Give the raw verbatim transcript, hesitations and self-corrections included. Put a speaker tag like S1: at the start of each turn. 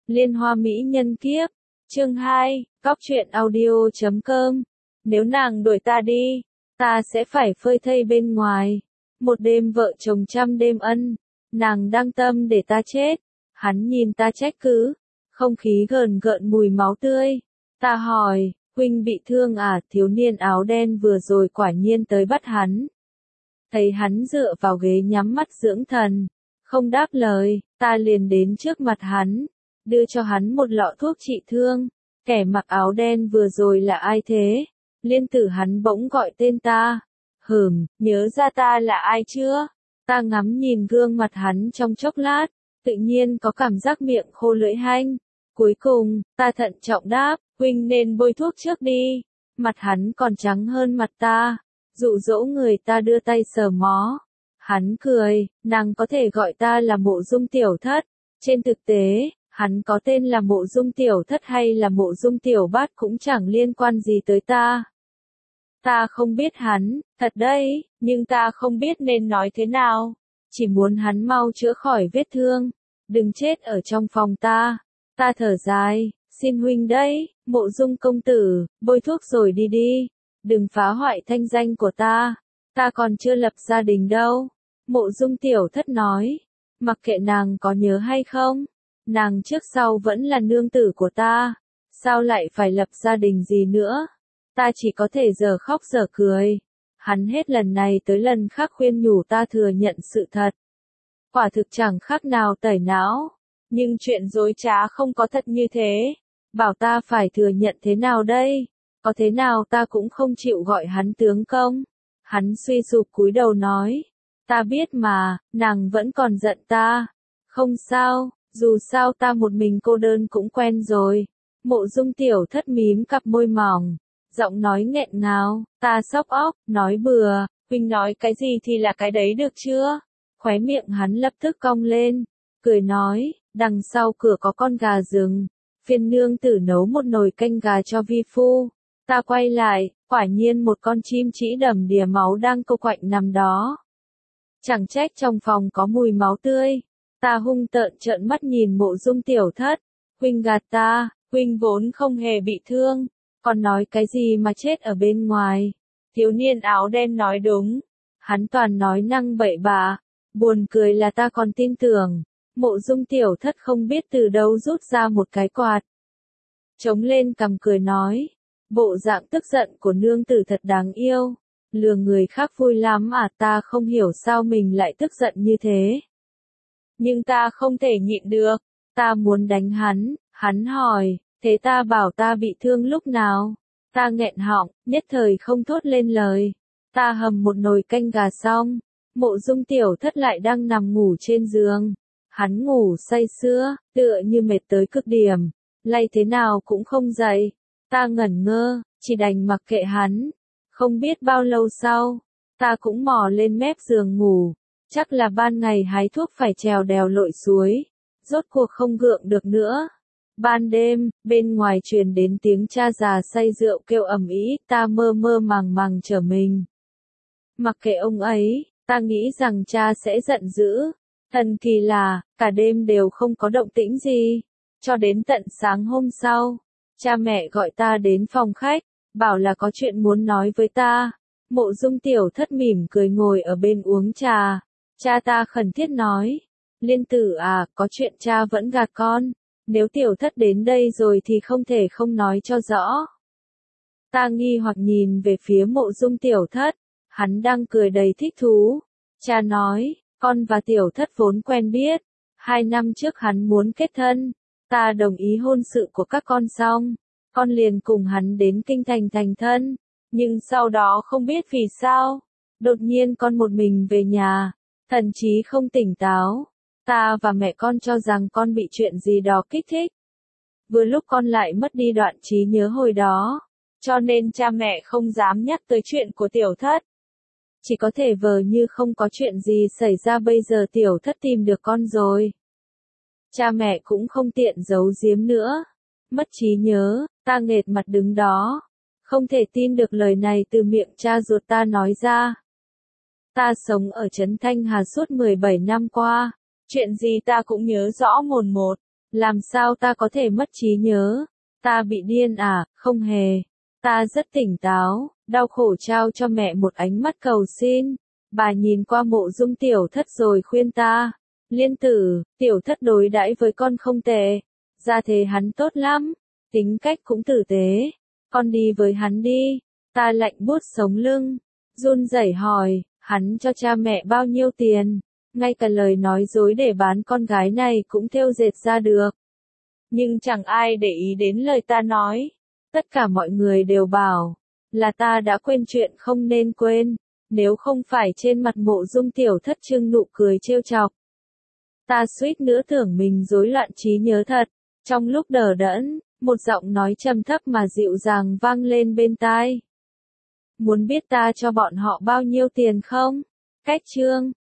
S1: Liên Hoa Mỹ Nhân Kiếp, chương hai, cóc truyện audio chấm com. Nếu nàng đuổi ta đi, ta sẽ phải phơi thây bên ngoài. Một đêm vợ chồng trăm đêm ân, nàng đang tâm để ta chết. Hắn nhìn ta trách cứ, không khí gờn gợn mùi máu tươi. Ta hỏi, huynh bị thương à? Thiếu niên áo đen vừa rồi quả nhiên tới bắt hắn. Thấy hắn dựa vào ghế nhắm mắt dưỡng thần, không đáp lời, ta liền đến trước mặt hắn, đưa cho hắn một lọ thuốc trị thương. Kẻ mặc áo đen vừa rồi là ai thế? Liên tử hắn bỗng gọi tên ta. Hừm, nhớ ra ta là ai chưa? Ta ngắm nhìn gương mặt hắn trong chốc lát, tự nhiên có cảm giác miệng khô lưỡi hanh. Cuối cùng, ta thận trọng đáp, huynh nên bôi thuốc trước đi. Mặt hắn còn trắng hơn mặt ta, dụ dỗ người ta đưa tay sờ mó. Hắn cười, nàng có thể gọi ta là Mộ Dung tiểu thất. Trên thực tế, hắn có tên là Mộ Dung tiểu thất hay là Mộ Dung tiểu bát cũng chẳng liên quan gì tới ta. Ta không biết hắn, thật đấy, nhưng ta không biết nên nói thế nào. Chỉ muốn hắn mau chữa khỏi vết thương, đừng chết ở trong phòng ta. Ta thở dài, xin huynh đấy, Mộ Dung công tử, bôi thuốc rồi đi đi. Đừng phá hoại thanh danh của ta, ta còn chưa lập gia đình đâu. Mộ Dung tiểu thất nói, mặc kệ nàng có nhớ hay không, nàng trước sau vẫn là nương tử của ta, sao lại phải lập gia đình gì nữa. Ta chỉ có thể giờ khóc giờ cười. Hắn hết lần này tới lần khác khuyên nhủ ta thừa nhận sự thật. Quả thực chẳng khác nào tẩy não, nhưng chuyện dối trá không có thật như thế. Bảo ta phải thừa nhận thế nào đây? Có thế nào ta cũng không chịu gọi hắn tướng công. Hắn suy sụp cúi đầu nói, ta biết mà, nàng vẫn còn giận ta. Không sao, dù sao ta một mình cô đơn cũng quen rồi. Mộ Dung tiểu thất mím cặp môi mỏng, giọng nói nghẹn ngào, ta sốc óc, nói bừa, huynh nói cái gì thì là cái đấy được chưa? Khóe miệng hắn lập tức cong lên, cười nói, đằng sau cửa có con gà rừng, phiền nương tử nấu một nồi canh gà cho vi phu. Ta quay lại, quả nhiên một con chim chỉ đầm đìa máu đang câu quạnh nằm đó. Chẳng trách trong phòng có mùi máu tươi. Ta hung tợn trợn mắt nhìn Mộ Dung tiểu thất, huynh gạt ta, huynh vốn không hề bị thương, còn nói cái gì mà chết ở bên ngoài. Thiếu niên áo đen nói đúng, hắn toàn nói năng bậy bạ, buồn cười là ta còn tin tưởng. Mộ Dung tiểu thất không biết từ đâu rút ra một cái quạt, chống lên cằm cười nói, bộ dạng tức giận của nương tử thật đáng yêu, lừa người khác vui lắm à? Ta không hiểu sao mình lại tức giận như thế, nhưng ta không thể nhịn được, ta muốn đánh hắn. Hắn hỏi, thế ta bảo ta bị thương lúc nào? Ta nghẹn họng, nhất thời không thốt lên lời. Ta hầm một nồi canh gà xong, Mộ Dung tiểu thất lại đang nằm ngủ trên giường. Hắn ngủ say sưa, tựa như mệt tới cực điểm, lay thế nào cũng không dậy. Ta ngẩn ngơ, chỉ đành mặc kệ hắn. Không biết bao lâu sau, ta cũng mò lên mép giường ngủ. Chắc là ban ngày hái thuốc phải trèo đèo lội suối, rốt cuộc không gượng được nữa. Ban đêm, bên ngoài truyền đến tiếng cha già say rượu kêu ầm ĩ, ta mơ mơ màng màng trở mình. Mặc kệ ông ấy, ta nghĩ rằng cha sẽ giận dữ. Thần kỳ là, cả đêm đều không có động tĩnh gì. Cho đến tận sáng hôm sau, cha mẹ gọi ta đến phòng khách, bảo là có chuyện muốn nói với ta. Mộ Dung tiểu thất mỉm cười ngồi ở bên uống trà. Cha ta khẩn thiết nói, Liên tử à, có chuyện cha vẫn gạt con. Nếu tiểu thất đến đây rồi thì không thể không nói cho rõ. Ta nghi hoặc nhìn về phía Mộ Dung tiểu thất, hắn đang cười đầy thích thú. Cha nói, con và tiểu thất vốn quen biết. Hai năm trước hắn muốn kết thân, ta đồng ý hôn sự của các con xong, con liền cùng hắn đến kinh thành thành thân. Nhưng sau đó không biết vì sao, đột nhiên con một mình về nhà, thần trí không tỉnh táo. Ta và mẹ con cho rằng con bị chuyện gì đó kích thích. Vừa lúc con lại mất đi đoạn trí nhớ hồi đó, cho nên cha mẹ không dám nhắc tới chuyện của tiểu thất. Chỉ có thể vờ như không có chuyện gì xảy ra. Bây giờ tiểu thất tìm được con rồi, cha mẹ cũng không tiện giấu giếm nữa. Mất trí nhớ, ta nghệt mặt đứng đó, không thể tin được lời này từ miệng cha ruột ta nói ra. Ta sống ở trấn Thanh Hà suốt mười bảy năm qua, chuyện gì ta cũng nhớ rõ mồn một. Làm sao ta có thể mất trí nhớ? Ta bị điên à? Không hề. Ta rất tỉnh táo, đau khổ trao cho mẹ một ánh mắt cầu xin. Bà nhìn qua mộ dung tiểu thất rồi khuyên ta. Liên tử, tiểu thất đối đãi với con không tệ. Gia thế hắn tốt lắm. Tính cách cũng tử tế. Con đi với hắn đi. Ta lạnh buốt sống lưng. Run rẩy hỏi, hắn cho cha mẹ bao nhiêu tiền? Ngay cả lời nói dối để bán con gái này cũng thêu dệt ra được. Nhưng chẳng ai để ý đến lời ta nói. Tất cả mọi người đều bảo là ta đã quên chuyện không nên quên. Nếu không phải trên mặt mộ dung tiểu thất trưng nụ cười trêu chọc. Ta suýt nữa tưởng mình rối loạn trí nhớ thật. Trong lúc đờ đẫn, một giọng nói trầm thấp mà dịu dàng vang lên bên tai. Muốn biết ta cho bọn họ bao nhiêu tiền không? Cách chương